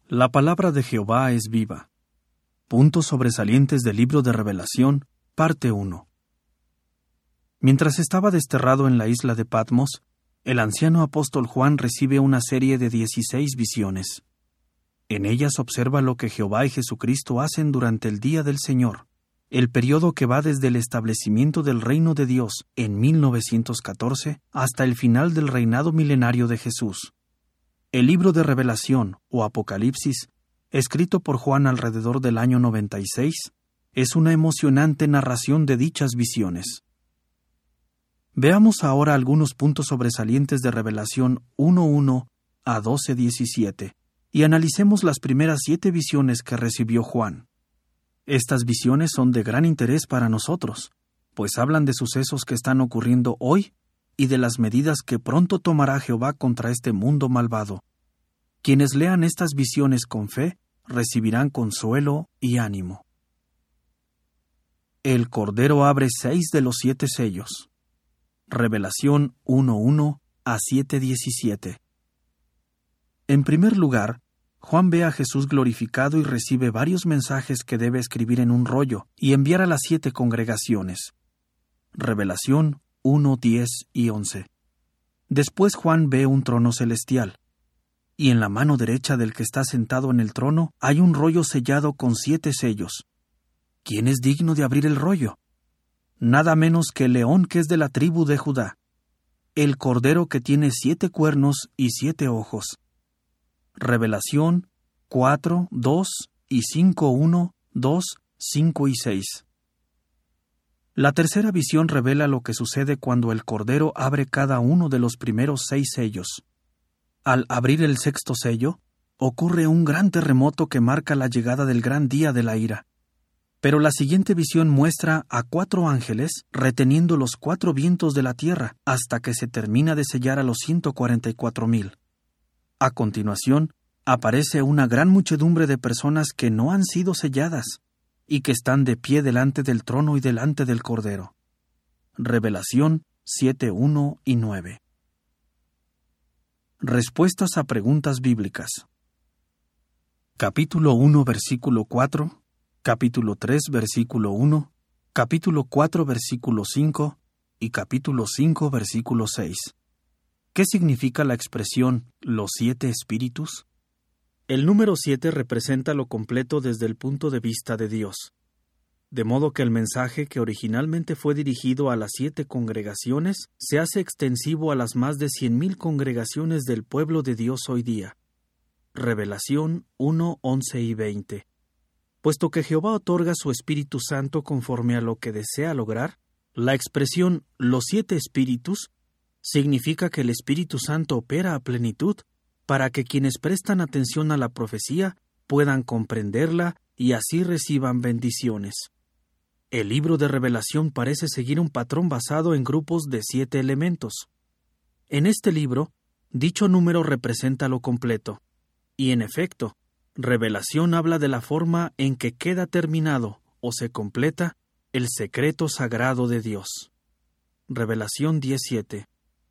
La palabra de Jehová es viva. Puntos sobresalientes del libro de Revelación, parte 1. Mientras estaba desterrado en la isla de Patmos, el anciano apóstol Juan recibe una serie de 16 visiones. En ellas observa lo que Jehová y Jesucristo hacen durante el día del Señor, el periodo que va desde el establecimiento del reino de Dios en 1914 hasta el final del reinado milenario de Jesús. El libro de Revelación, o Apocalipsis, escrito por Juan alrededor del año 96, es una emocionante narración de dichas visiones. Veamos ahora algunos puntos sobresalientes de Revelación 1:1 a 12:17, y analicemos las primeras 7 visiones que recibió Juan. Estas visiones son de gran interés para nosotros, pues hablan de sucesos que están ocurriendo hoy y de las medidas que pronto tomará Jehová contra este mundo malvado. Quienes lean estas visiones con fe recibirán consuelo y ánimo. El Cordero abre 6 de los 7 sellos. Revelación 1:1 a 7:17. En primer lugar, Juan ve a Jesús glorificado y recibe varios mensajes que debe escribir en un rollo y enviar a las 7 congregaciones. Revelación 1, 10 y 11. Después Juan ve un trono celestial, y en la mano derecha del que está sentado en el trono hay un rollo sellado con 7 sellos. ¿Quién es digno de abrir el rollo? Nada menos que el león que es de la tribu de Judá, el cordero que tiene 7 cuernos y 7 ojos. Revelación 4, 2 y 5, 1, 2, 5 y 6. La tercera visión revela lo que sucede cuando el Cordero abre cada uno de los primeros 6 sellos. Al abrir el 6º sello, ocurre un gran terremoto que marca la llegada del gran día de la ira. Pero la siguiente visión muestra a 4 ángeles reteniendo los 4 vientos de la tierra hasta que se termina de sellar a los 144,000. A continuación, aparece una gran muchedumbre de personas que no han sido selladas y que están de pie delante del trono y delante del Cordero. Revelación 7:1 y 9. Respuestas a preguntas bíblicas. Capítulo 1, versículo 4, capítulo 3, versículo 1, capítulo 4, versículo 5 y capítulo 5, versículo 6. ¿Qué significa la expresión los 7 espíritus? El número 7 representa lo completo desde el punto de vista de Dios. De modo que el mensaje que originalmente fue dirigido a las 7 congregaciones se hace extensivo a las más de 100,000 congregaciones del pueblo de Dios hoy día. Revelación 1, 11 y 20. Puesto que Jehová otorga su Espíritu Santo conforme a lo que desea lograr, la expresión los 7 espíritus significa que el Espíritu Santo opera a plenitud para que quienes prestan atención a la profecía puedan comprenderla y así reciban bendiciones. El libro de Revelación parece seguir un patrón basado en grupos de 7 elementos. En este libro, dicho número representa lo completo, y en efecto, Revelación habla de la forma en que queda terminado o se completa el secreto sagrado de Dios. Revelación 17.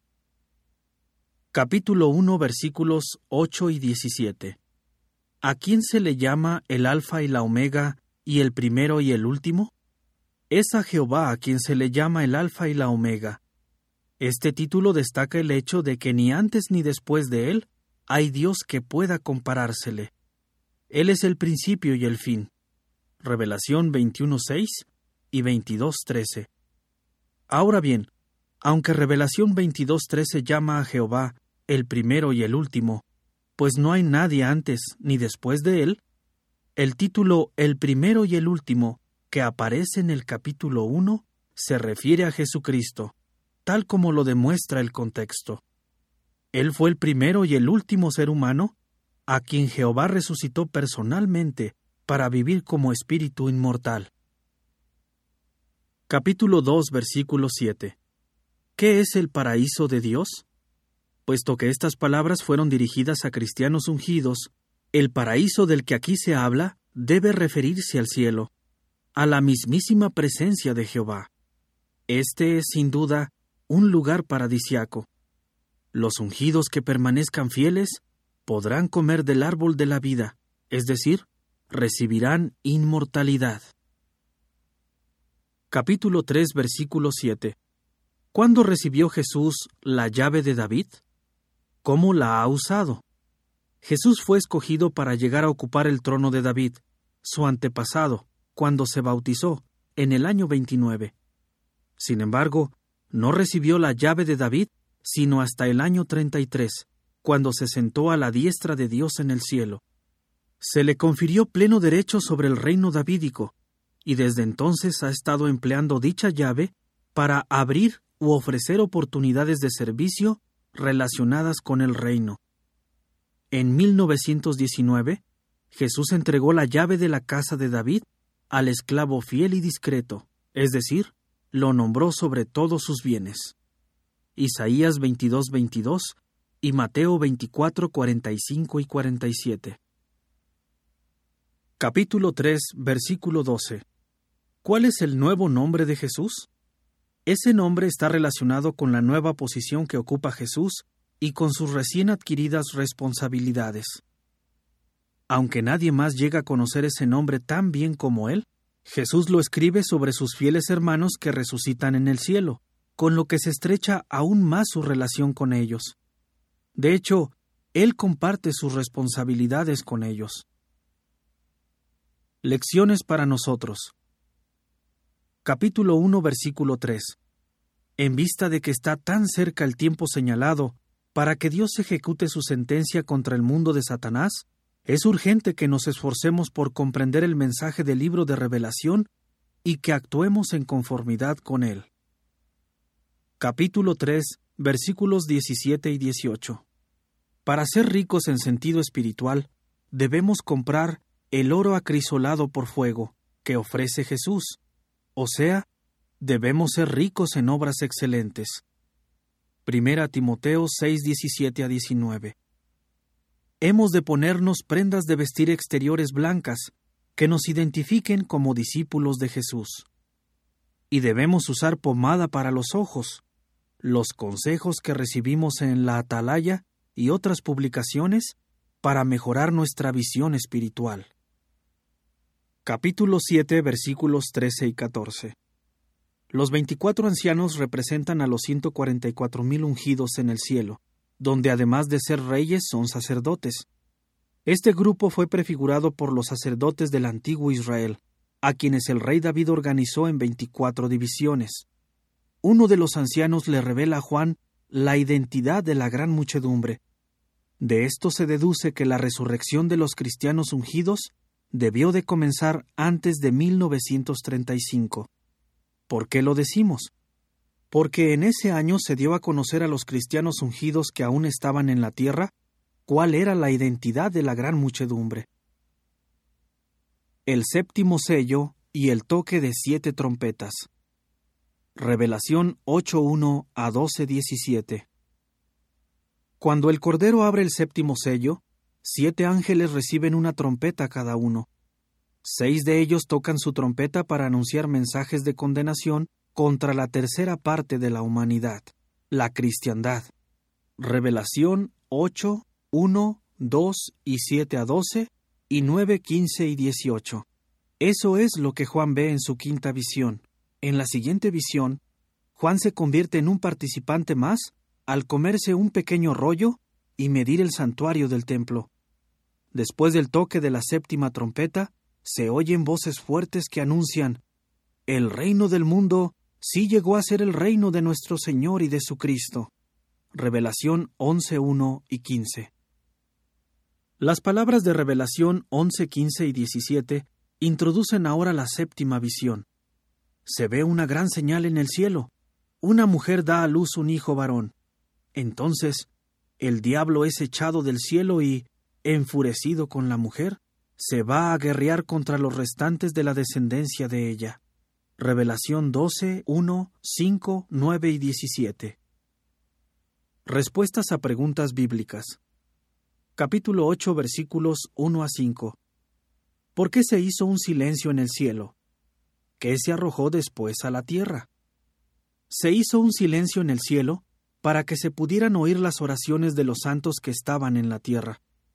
Capítulo 1, versículos 8 y 17. ¿A quién se le llama el Alfa y la Omega, y el primero y el último? Es a Jehová a quien se le llama el Alfa y la Omega. Este título destaca el hecho de que ni antes ni después de él hay Dios que pueda comparársele. Él es el principio y el fin. Revelación 21:6 y 22:13. Ahora bien, aunque Revelación 22:13 llama a Jehová el primero y el último, pues no hay nadie antes ni después de él, el título el primero y el último que aparece en el capítulo 1 se refiere a Jesucristo, tal como lo demuestra el contexto. Él fue el primero y el último ser humano a quien Jehová resucitó personalmente para vivir como espíritu inmortal. Capítulo 2, versículo 7. ¿Qué es el paraíso de Dios? Puesto que estas palabras fueron dirigidas a cristianos ungidos, el paraíso del que aquí se habla debe referirse al cielo, a la mismísima presencia de Jehová. Este es, sin duda, un lugar paradisiaco. Los ungidos que permanezcan fieles podrán comer del árbol de la vida, es decir, recibirán inmortalidad. Capítulo 3, versículo 7. ¿Cuándo recibió Jesús la llave de David? ¿Cómo la ha usado? Jesús fue escogido para llegar a ocupar el trono de David, su antepasado, cuando se bautizó, en el año 29. Sin embargo, no recibió la llave de David sino hasta el año 33, cuando se sentó a la diestra de Dios en el cielo. Se le confirió pleno derecho sobre el reino davídico, y desde entonces ha estado empleando dicha llave para abrir u ofrecer oportunidades de servicio relacionadas con el reino. En 1919, Jesús entregó la llave de la casa de David al esclavo fiel y discreto, es decir, lo nombró sobre todos sus bienes. Isaías 22:22 y Mateo 24:45 y 47. Capítulo 3, versículo 12. ¿Cuál es el nuevo nombre de Jesús? Ese nombre está relacionado con la nueva posición que ocupa Jesús y con sus recién adquiridas responsabilidades. Aunque nadie más llega a conocer ese nombre tan bien como él, Jesús lo escribe sobre sus fieles hermanos que resucitan en el cielo, con lo que se estrecha aún más su relación con ellos. De hecho, él comparte sus responsabilidades con ellos. Lecciones para nosotros. Capítulo 1, versículo 3. En vista de que está tan cerca el tiempo señalado para que Dios ejecute su sentencia contra el mundo de Satanás, es urgente que nos esforcemos por comprender el mensaje del libro de Revelación y que actuemos en conformidad con él. Capítulo 3, versículos 17 y 18. Para ser ricos en sentido espiritual, debemos comprar el oro acrisolado por fuego que ofrece Jesús, o sea, debemos ser ricos en obras excelentes. 1 Timoteo 6, 17 a 19. Hemos de ponernos prendas de vestir exteriores blancas que nos identifiquen como discípulos de Jesús. Y debemos usar pomada para los ojos. Los consejos que recibimos en la Atalaya y otras publicaciones para mejorar nuestra visión espiritual. Capítulo 7, versículos 13 y 14. Los 24 ancianos representan a los 144,000 ungidos en el cielo, donde además de ser reyes son sacerdotes. Este grupo fue prefigurado por los sacerdotes del antiguo Israel, a quienes el rey David organizó en 24 divisiones. Uno de los ancianos le revela a Juan la identidad de la gran muchedumbre. De esto se deduce que la resurrección de los cristianos ungidos debió de comenzar antes de 1935. ¿Por qué lo decimos? Porque en ese año se dio a conocer a los cristianos ungidos que aún estaban en la tierra cuál era la identidad de la gran muchedumbre. El séptimo sello y el toque de 7 trompetas. Revelación 8:1 a 12:17. Cuando el Cordero abre el séptimo sello, 7 ángeles reciben una trompeta cada uno. 6 de ellos tocan su trompeta para anunciar mensajes de condenación contra la tercera parte de la humanidad, la cristiandad. Revelación 8, 1, 2 y 7 a 12 y 9, 15 y 18. Eso es lo que Juan ve en su quinta visión. En la siguiente visión, Juan se convierte en un participante más al comerse un pequeño rollo y medir el santuario del templo. Después del toque de la séptima trompeta, se oyen voces fuertes que anuncian: el reino del mundo sí llegó a ser el reino de nuestro Señor y de su Cristo. Revelación 11, 1 y 15. Las palabras de Revelación 11, 15 y 17 introducen ahora la séptima visión. Se ve una gran señal en el cielo. Una mujer da a luz un hijo varón. Entonces, el diablo es echado del cielo y, enfurecido con la mujer, se va a guerrear contra los restantes de la descendencia de ella. Revelación 12, 1, 5, 9 y 17. Respuestas a preguntas bíblicas. Capítulo 8, versículos 1 a 5. ¿Por qué se hizo un silencio en el cielo? ¿Qué se arrojó después a la tierra? Se hizo un silencio en el cielo para que se pudieran oír las oraciones de los santos que estaban en la tierra.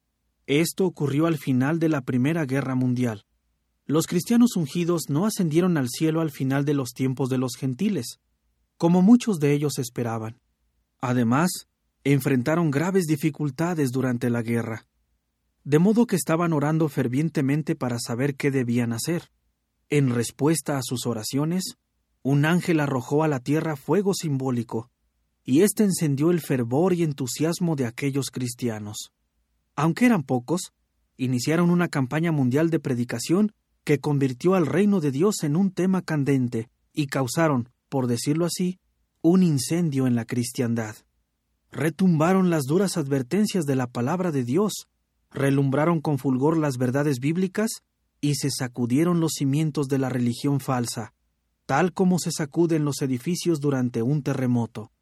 Esto ocurrió al final de la Primera Guerra Mundial. Los cristianos ungidos no ascendieron al cielo al final de los tiempos de los gentiles, como muchos de ellos esperaban. Además, enfrentaron graves dificultades durante la guerra, de modo que estaban orando fervientemente para saber qué debían hacer. En respuesta a sus oraciones, un ángel arrojó a la tierra fuego simbólico, y éste encendió el fervor y entusiasmo de aquellos cristianos. Aunque eran pocos, iniciaron una campaña mundial de predicación que convirtió al reino de Dios en un tema candente y causaron, por decirlo así, un incendio en la cristiandad. Retumbaron las duras advertencias de la palabra de Dios, relumbraron con fulgor las verdades bíblicas y se sacudieron los cimientos de la religión falsa, tal como se sacuden los edificios durante un terremoto.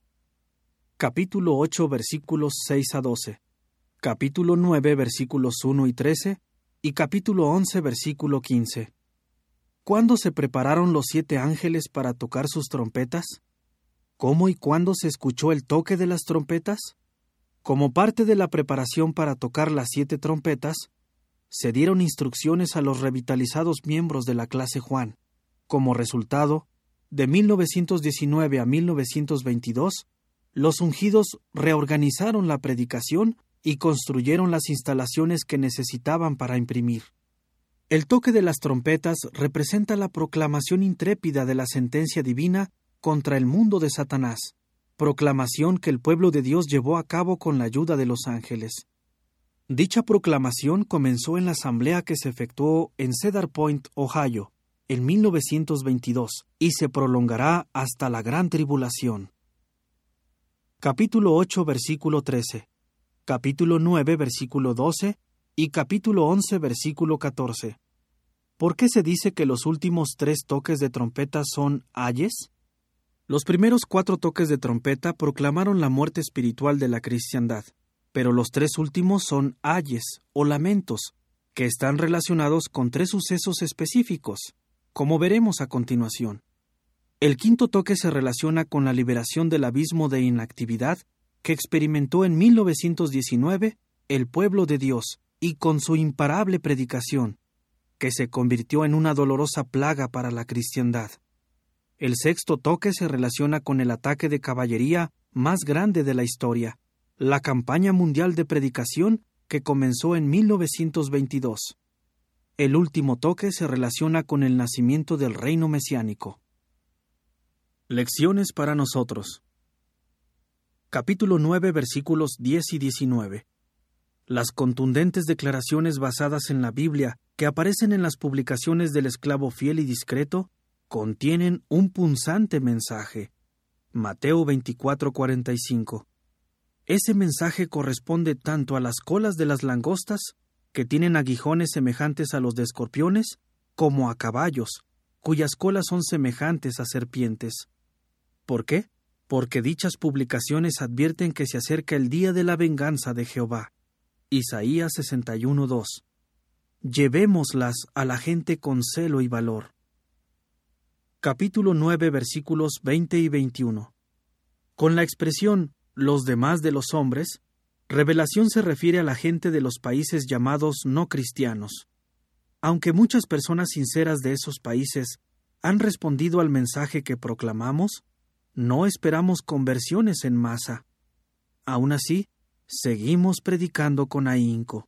Capítulo 8, versículos 6 a 12. Capítulo 9, versículos 1 y 13, y capítulo 11, versículo 15. ¿Cuándo se prepararon los 7 ángeles para tocar sus trompetas? ¿Cómo y cuándo se escuchó el toque de las trompetas? Como parte de la preparación para tocar las 7 trompetas, se dieron instrucciones a los revitalizados miembros de la clase Juan. Como resultado, de 1919 a 1922, los ungidos reorganizaron la predicación y construyeron las instalaciones que necesitaban para imprimir. El toque de las trompetas representa la proclamación intrépida de la sentencia divina contra el mundo de Satanás, proclamación que el pueblo de Dios llevó a cabo con la ayuda de los ángeles. Dicha proclamación comenzó en la asamblea que se efectuó en Cedar Point, Ohio, en 1922, y se prolongará hasta la gran tribulación. Capítulo 8, versículo 13. Capítulo 9, versículo 12, y capítulo 11, versículo 14. ¿Por qué se dice que los últimos 3 toques de trompeta son ayes? Los primeros 4 toques de trompeta proclamaron la muerte espiritual de la cristiandad, pero los 3 últimos son ayes o lamentos, que están relacionados con 3 sucesos específicos, como veremos a continuación. El 5º toque se relaciona con la liberación del abismo de inactividad que experimentó en 1919 el pueblo de Dios y con su imparable predicación, que se convirtió en una dolorosa plaga para la cristiandad. El 6º toque se relaciona con el ataque de caballería más grande de la historia, la campaña mundial de predicación que comenzó en 1922. El último toque se relaciona con el nacimiento del reino mesiánico. Lecciones para nosotros. Capítulo 9, versículos 10 y 19. Las contundentes declaraciones basadas en la Biblia que aparecen en las publicaciones del esclavo fiel y discreto contienen un punzante mensaje. Mateo 24:45. Ese mensaje corresponde tanto a las colas de las langostas, que tienen aguijones semejantes a los de escorpiones, como a caballos, cuyas colas son semejantes a serpientes. ¿Por qué? Porque dichas publicaciones advierten que se acerca el día de la venganza de Jehová. Isaías 61:2. Llevémoslas a la gente con celo y valor. Capítulo 9, versículos 20 y 21. Con la expresión «los demás de los hombres», revelación se refiere a la gente de los países llamados no cristianos. Aunque muchas personas sinceras de esos países han respondido al mensaje que proclamamos, no esperamos conversiones en masa. Aún así, seguimos predicando con ahínco.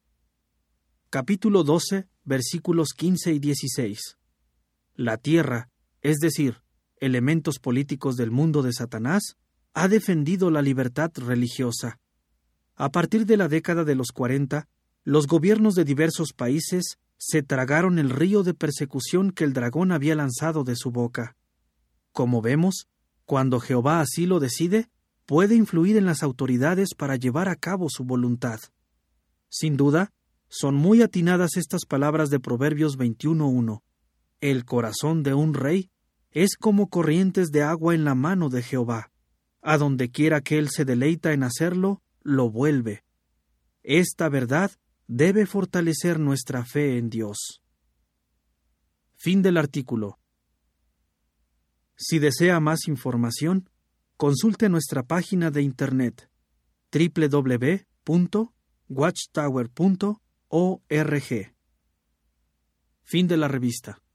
Capítulo 12, versículos 15 y 16. La tierra, es decir, elementos políticos del mundo de Satanás, ha defendido la libertad religiosa. A partir de la década de los 40, los gobiernos de diversos países se tragaron el río de persecución que el dragón había lanzado de su boca. Como vemos, cuando Jehová así lo decide, puede influir en las autoridades para llevar a cabo su voluntad. Sin duda, son muy atinadas estas palabras de Proverbios 21:1. El corazón de un rey es como corrientes de agua en la mano de Jehová. A donde quiera que él se deleita en hacerlo, lo vuelve. Esta verdad debe fortalecer nuestra fe en Dios. Fin del artículo. Si desea más información, consulte nuestra página de internet www.dioshabla.org. watchtower.org. Fin de la revista.